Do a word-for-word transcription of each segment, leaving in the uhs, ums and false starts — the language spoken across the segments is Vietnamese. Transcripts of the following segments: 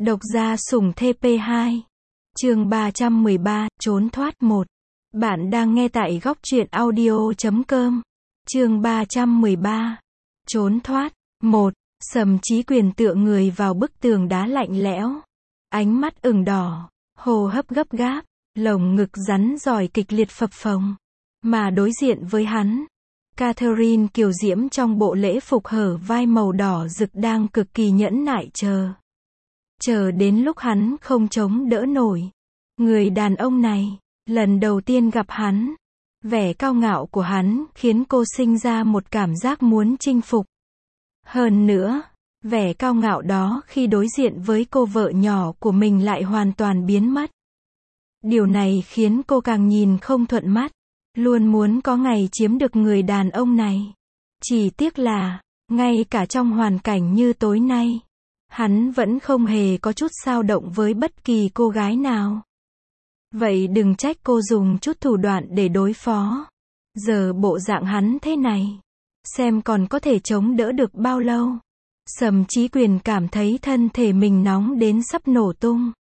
Độc gia sủng T P hai. Chương ba trăm mười ba, trốn thoát một. Bạn đang nghe tại góc truyện audio chấm com. Chương ba trăm mười ba. Trốn thoát một. Sầm Chí Quyền tựa người vào bức tường đá lạnh lẽo. Ánh mắt ửng đỏ, hô hấp gấp gáp, lồng ngực rắn rỏi kịch liệt phập phồng. Mà đối diện với hắn, Catherine kiều diễm trong bộ lễ phục hở vai màu đỏ rực đang cực kỳ nhẫn nại chờ. Chờ đến lúc hắn không chống đỡ nổi. Người đàn ông này, lần đầu tiên gặp hắn, vẻ cao ngạo của hắn khiến cô sinh ra một cảm giác muốn chinh phục. Hơn nữa, vẻ cao ngạo đó khi đối diện với cô vợ nhỏ của mình lại hoàn toàn biến mất. Điều này khiến cô càng nhìn không thuận mắt, luôn muốn có ngày chiếm được người đàn ông này. Chỉ tiếc là, ngay cả trong hoàn cảnh như tối nay, hắn vẫn không hề có chút dao động với bất kỳ cô gái nào. Vậy đừng trách cô dùng chút thủ đoạn để đối phó. Giờ bộ dạng hắn thế này, xem còn có thể chống đỡ được bao lâu. Sầm Chí Quyền cảm thấy thân thể mình nóng đến sắp nổ tung.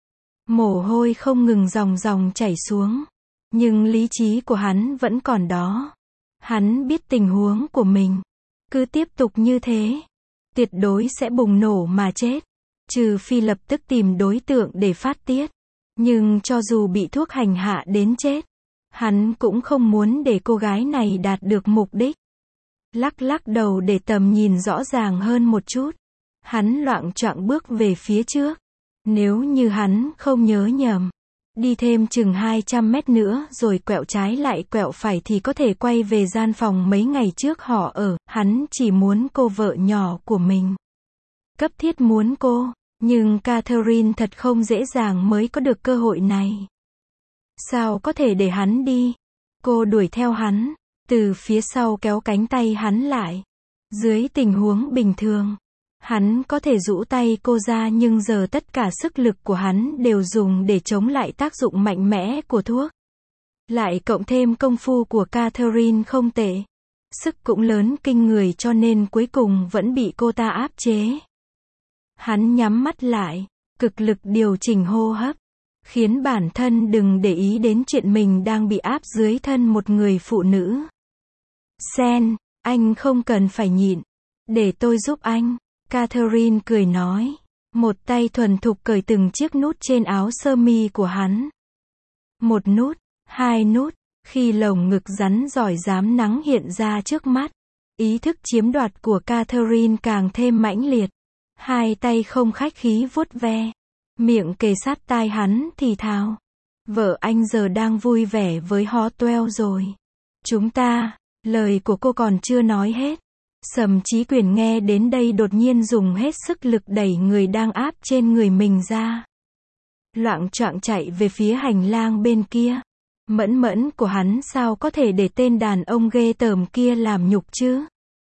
Mồ hôi không ngừng dòng dòng chảy xuống. Nhưng lý trí của hắn vẫn còn đó. Hắn biết tình huống của mình, cứ tiếp tục như thế, tuyệt đối sẽ bùng nổ mà chết. Trừ phi lập tức tìm đối tượng để phát tiết. Nhưng cho dù bị thuốc hành hạ đến chết, hắn cũng không muốn để cô gái này đạt được mục đích. Lắc lắc đầu để tầm nhìn rõ ràng hơn một chút. Hắn loạng choạng bước về phía trước. Nếu như hắn không nhớ nhầm, đi thêm chừng hai trăm mét nữa rồi quẹo trái lại quẹo phải thì có thể quay về gian phòng mấy ngày trước họ ở. Hắn chỉ muốn cô vợ nhỏ của mình. Cấp thiết muốn cô. Nhưng Catherine thật không dễ dàng mới có được cơ hội này. Sao có thể để hắn đi? Cô đuổi theo hắn, từ phía sau kéo cánh tay hắn lại. Dưới tình huống bình thường, hắn có thể rũ tay cô ra, nhưng giờ tất cả sức lực của hắn đều dùng để chống lại tác dụng mạnh mẽ của thuốc. Lại cộng thêm công phu của Catherine không tệ. Sức cũng lớn kinh người cho nên cuối cùng vẫn bị cô ta áp chế. Hắn nhắm mắt lại, cực lực điều chỉnh hô hấp, khiến bản thân đừng để ý đến chuyện mình đang bị áp dưới thân một người phụ nữ. Sen, anh không cần phải nhịn, để tôi giúp anh. Catherine cười nói, một tay thuần thục cởi từng chiếc nút trên áo sơ mi của hắn. Một nút, hai nút, khi lồng ngực rắn rỏi rám nắng hiện ra trước mắt, ý thức chiếm đoạt của Catherine càng thêm mãnh liệt. Hai tay không khách khí vuốt ve, miệng kề sát tai hắn thì thào. Vợ anh giờ đang vui vẻ với Hotwell rồi. Chúng ta, lời của cô còn chưa nói hết. Sầm Chí Quyền nghe đến đây đột nhiên dùng hết sức lực đẩy người đang áp trên người mình ra. Loạng choạng chạy về phía hành lang bên kia. Mẫn mẫn của hắn sao có thể để tên đàn ông ghê tởm kia làm nhục chứ?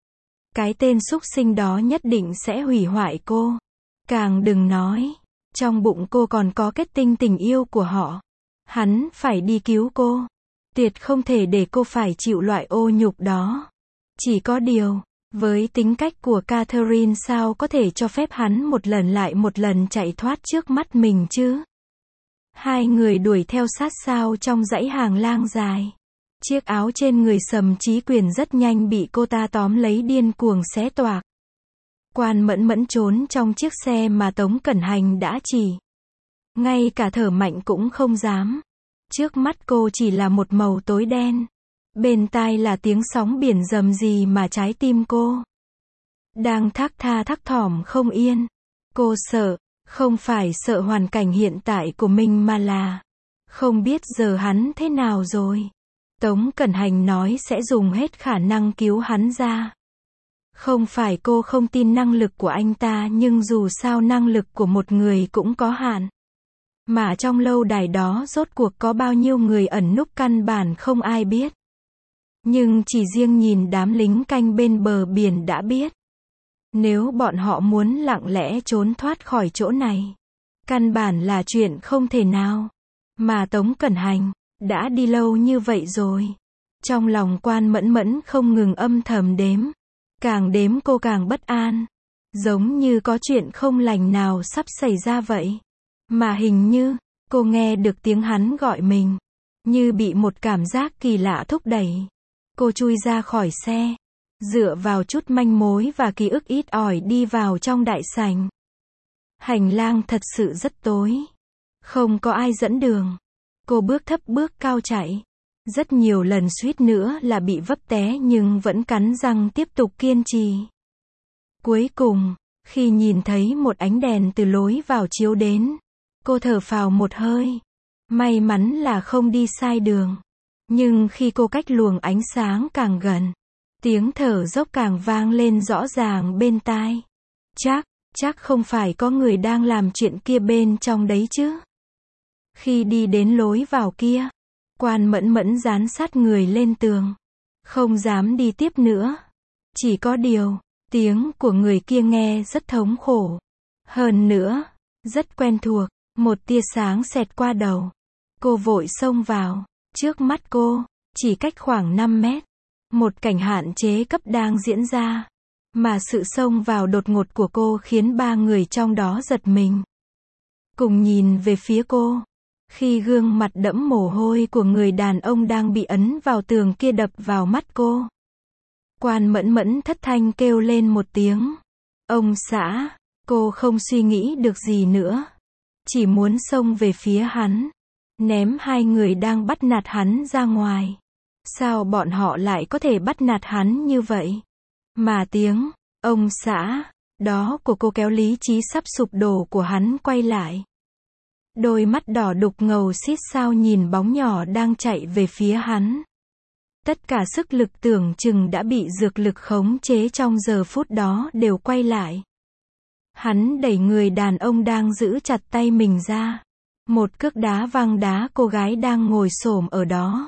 Cái tên súc sinh đó nhất định sẽ hủy hoại cô. Càng đừng nói, trong bụng cô còn có kết tinh tình yêu của họ. Hắn phải đi cứu cô. Tuyệt không thể để cô phải chịu loại ô nhục đó. Chỉ có điều, với tính cách của Catherine sao có thể cho phép hắn một lần lại một lần chạy thoát trước mắt mình chứ? Hai người đuổi theo sát sao trong dãy hàng lang dài. Chiếc áo trên người Sầm Chí Quyền rất nhanh bị cô ta tóm lấy điên cuồng xé toạc. Quan Mẫn Mẫn trốn trong chiếc xe mà Tống Cẩn Hành đã chỉ. Ngay cả thở mạnh cũng không dám. Trước mắt cô chỉ là một màu tối đen. Bên tai là tiếng sóng biển rầm rì mà trái tim cô đang thác tha thác thỏm không yên. Cô sợ, không phải sợ hoàn cảnh hiện tại của mình mà là không biết giờ hắn thế nào rồi. Tống Cẩn Hành nói sẽ dùng hết khả năng cứu hắn ra. Không phải cô không tin năng lực của anh ta, nhưng dù sao năng lực của một người cũng có hạn. Mà trong lâu đài đó rốt cuộc có bao nhiêu người ẩn núp căn bản không ai biết. Nhưng chỉ riêng nhìn đám lính canh bên bờ biển đã biết. Nếu bọn họ muốn lặng lẽ trốn thoát khỏi chỗ này, căn bản là chuyện không thể nào. Mà Tống Cẩn Hành đã đi lâu như vậy rồi. Trong lòng Quan Mẫn Mẫn không ngừng âm thầm đếm. Càng đếm cô càng bất an. Giống như có chuyện không lành nào sắp xảy ra vậy. Mà hình như, cô nghe được tiếng hắn gọi mình. Như bị một cảm giác kỳ lạ thúc đẩy. Cô chui ra khỏi xe. Dựa vào chút manh mối và ký ức ít ỏi đi vào trong đại sảnh. Hành lang thật sự rất tối. Không có ai dẫn đường. Cô bước thấp bước cao chạy. Rất nhiều lần suýt nữa là bị vấp té nhưng vẫn cắn răng tiếp tục kiên trì. Cuối cùng, khi nhìn thấy một ánh đèn từ lối vào chiếu đến, cô thở phào một hơi. May mắn là không đi sai đường. Nhưng khi cô cách luồng ánh sáng càng gần, tiếng thở dốc càng vang lên rõ ràng bên tai. Chắc, chắc không phải có người đang làm chuyện kia bên trong đấy chứ. Khi đi đến lối vào kia, Quan Mẫn Mẫn dán sát người lên tường. Không dám đi tiếp nữa. Chỉ có điều, tiếng của người kia nghe rất thống khổ. Hơn nữa, rất quen thuộc. Một tia sáng xẹt qua đầu. Cô vội xông vào. Trước mắt cô, chỉ cách khoảng năm mét. Một cảnh hạn chế cấp đang diễn ra. Mà sự xông vào đột ngột của cô khiến ba người trong đó giật mình. Cùng nhìn về phía cô. Khi gương mặt đẫm mồ hôi của người đàn ông đang bị ấn vào tường kia đập vào mắt cô. Quan Mẫn Mẫn thất thanh kêu lên một tiếng. Ông xã, cô không suy nghĩ được gì nữa. Chỉ muốn xông về phía hắn. Ném hai người đang bắt nạt hắn ra ngoài. Sao bọn họ lại có thể bắt nạt hắn như vậy? Mà tiếng, ông xã, đó của cô kéo lý trí sắp sụp đổ của hắn quay lại. Đôi mắt đỏ đục ngầu xít sao nhìn bóng nhỏ đang chạy về phía hắn. Tất cả sức lực tưởng chừng đã bị dược lực khống chế trong giờ phút đó đều quay lại. Hắn đẩy người đàn ông đang giữ chặt tay mình ra. Một cước đá văng đá cô gái đang ngồi xổm ở đó.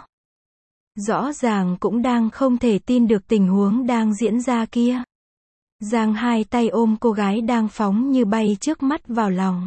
Rõ ràng cũng đang không thể tin được tình huống đang diễn ra kia. Giang hai tay ôm cô gái đang phóng như bay trước mắt vào lòng.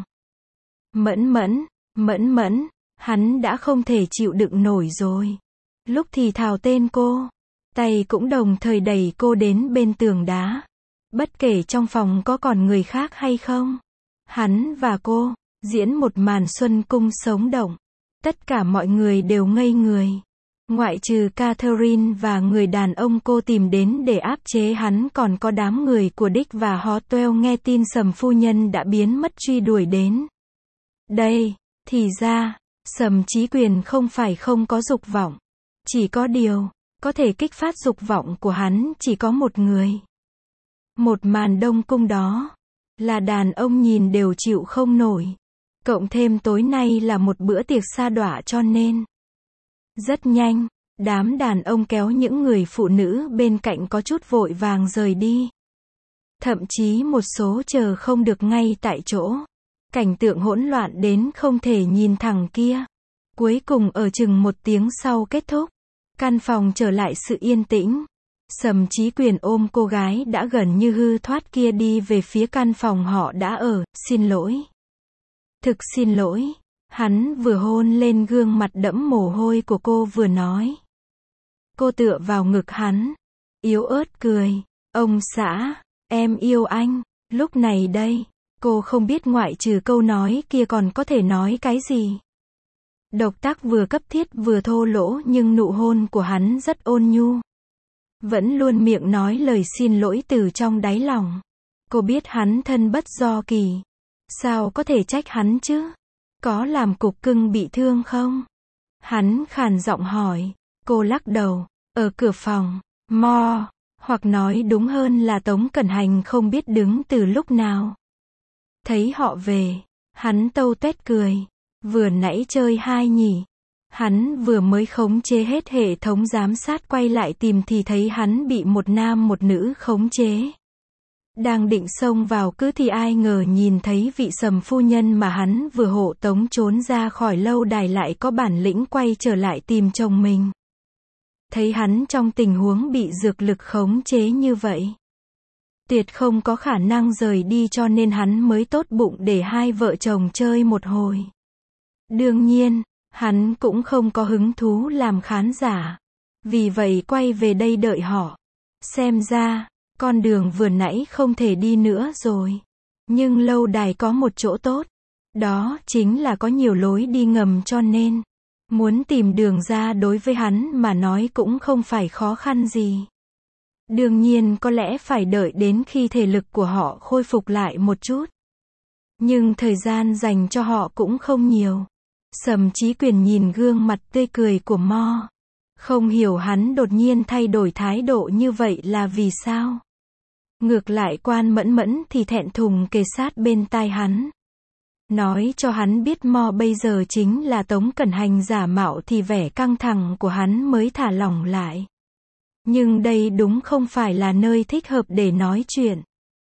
Mẫn mẫn, mẫn mẫn, hắn đã không thể chịu đựng nổi rồi. Lúc thì thào tên cô, tay cũng đồng thời đẩy cô đến bên tường đá. Bất kể trong phòng có còn người khác hay không. Hắn và cô, diễn một màn xuân cung sống động. Tất cả mọi người đều ngây người. Ngoại trừ Catherine và người đàn ông cô tìm đến để áp chế hắn còn có đám người của Dick và Hotwell nghe tin Sầm phu nhân đã biến mất truy đuổi đến. Đây, thì ra, Sầm Chí Quyền không phải không có dục vọng. Chỉ có điều, có thể kích phát dục vọng của hắn chỉ có một người. Một màn đông cung đó, là đàn ông nhìn đều chịu không nổi. Cộng thêm tối nay là một bữa tiệc sa đọa cho nên. Rất nhanh, đám đàn ông kéo những người phụ nữ bên cạnh có chút vội vàng rời đi. Thậm chí một số chờ không được ngay tại chỗ. Cảnh tượng hỗn loạn đến không thể nhìn thẳng kia. Cuối cùng ở chừng một tiếng sau kết thúc, căn phòng trở lại sự yên tĩnh. Sầm Chí Quyền ôm cô gái đã gần như hư thoát kia đi về phía căn phòng họ đã ở. Xin lỗi. Thực xin lỗi. Hắn vừa hôn lên gương mặt đẫm mồ hôi của cô vừa nói. Cô tựa vào ngực hắn. Yếu ớt cười. Ông xã, em yêu anh. Lúc này đây, cô không biết ngoại trừ câu nói kia còn có thể nói cái gì. Động tác vừa cấp thiết vừa thô lỗ nhưng nụ hôn của hắn rất ôn nhu. Vẫn luôn miệng nói lời xin lỗi từ trong đáy lòng. Cô biết hắn thân bất do kỳ. Sao có thể trách hắn chứ? Có làm cục cưng bị thương không? Hắn khàn giọng hỏi. Cô lắc đầu. Ở cửa phòng. Mo. Hoặc nói đúng hơn là Tống Cẩn Hành không biết đứng từ lúc nào. Thấy họ về. Hắn tâu tuét cười. Vừa nãy chơi hai nhỉ. Hắn vừa mới khống chế hết hệ thống giám sát quay lại tìm thì thấy hắn bị một nam một nữ khống chế. Đang định xông vào cứ thì ai ngờ nhìn thấy vị Sầm phu nhân mà hắn vừa hộ tống trốn ra khỏi lâu đài lại có bản lĩnh quay trở lại tìm chồng mình. Thấy hắn trong tình huống bị dược lực khống chế như vậy. Tuyệt không có khả năng rời đi cho nên hắn mới tốt bụng để hai vợ chồng chơi một hồi. Đương nhiên, hắn cũng không có hứng thú làm khán giả. Vì vậy quay về đây đợi họ. Xem ra, con đường vừa nãy không thể đi nữa rồi. Nhưng lâu đài có một chỗ tốt. Đó chính là có nhiều lối đi ngầm cho nên, muốn tìm đường ra đối với hắn mà nói cũng không phải khó khăn gì. Đương nhiên có lẽ phải đợi đến khi thể lực của họ khôi phục lại một chút. Nhưng thời gian dành cho họ cũng không nhiều. Sầm Chí Quyền nhìn gương mặt tươi cười của Mo. Không hiểu hắn đột nhiên thay đổi thái độ như vậy là vì sao. Ngược lại Quan Mẫn Mẫn thì thẹn thùng kề sát bên tai hắn. Nói cho hắn biết Mo bây giờ chính là Tống Cẩn Hành giả mạo thì vẻ căng thẳng của hắn mới thả lỏng lại. Nhưng đây đúng không phải là nơi thích hợp để nói chuyện.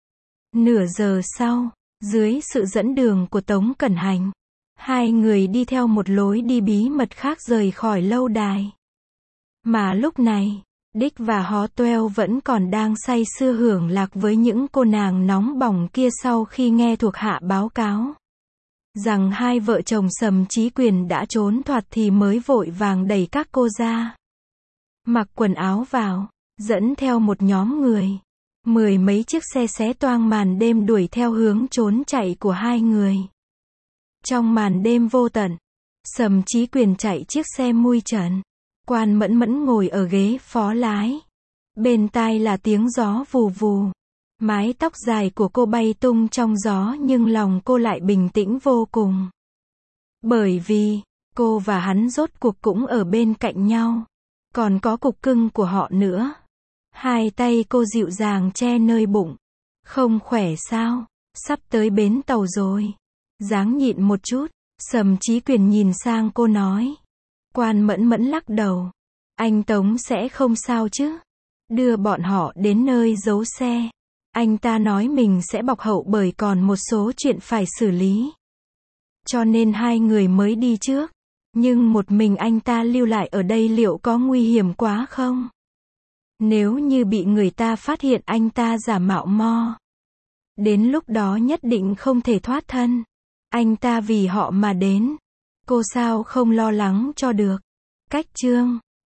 Nửa giờ sau, dưới sự dẫn đường của Tống Cẩn Hành, hai người đi theo một lối đi bí mật khác rời khỏi lâu đài. Mà lúc này, Dick và Hó Toeo vẫn còn đang say sưa hưởng lạc với những cô nàng nóng bỏng kia sau khi nghe thuộc hạ báo cáo rằng hai vợ chồng Sầm Chí Quyền đã trốn thoát thì mới vội vàng đẩy các cô ra. Mặc quần áo vào, dẫn theo một nhóm người. Mười mấy chiếc xe xé toang màn đêm đuổi theo hướng trốn chạy của hai người. Trong màn đêm vô tận, Sầm Chí Quyền chạy chiếc xe mui trần. Quan Mẫn Mẫn ngồi ở ghế phó lái. Bên tai là tiếng gió vù vù. Mái tóc dài của cô bay tung trong gió nhưng lòng cô lại bình tĩnh vô cùng. Bởi vì, cô và hắn rốt cuộc cũng ở bên cạnh nhau. Còn có cục cưng của họ nữa. Hai tay cô dịu dàng che nơi bụng. Không khỏe sao? Sắp tới bến tàu rồi. Ráng nhịn một chút. Sầm Chí Quyền nhìn sang cô nói. Quan Mẫn Mẫn lắc đầu. Anh Tống sẽ không sao chứ? Đưa bọn họ đến nơi giấu xe. Anh ta nói mình sẽ bọc hậu bởi còn một số chuyện phải xử lý. Cho nên hai người mới đi trước. Nhưng một mình anh ta lưu lại ở đây liệu có nguy hiểm quá không? Nếu như bị người ta phát hiện anh ta giả mạo Mo, đến lúc đó nhất định không thể thoát thân. Anh ta vì họ mà đến. Cô sao không lo lắng cho được. Cách chương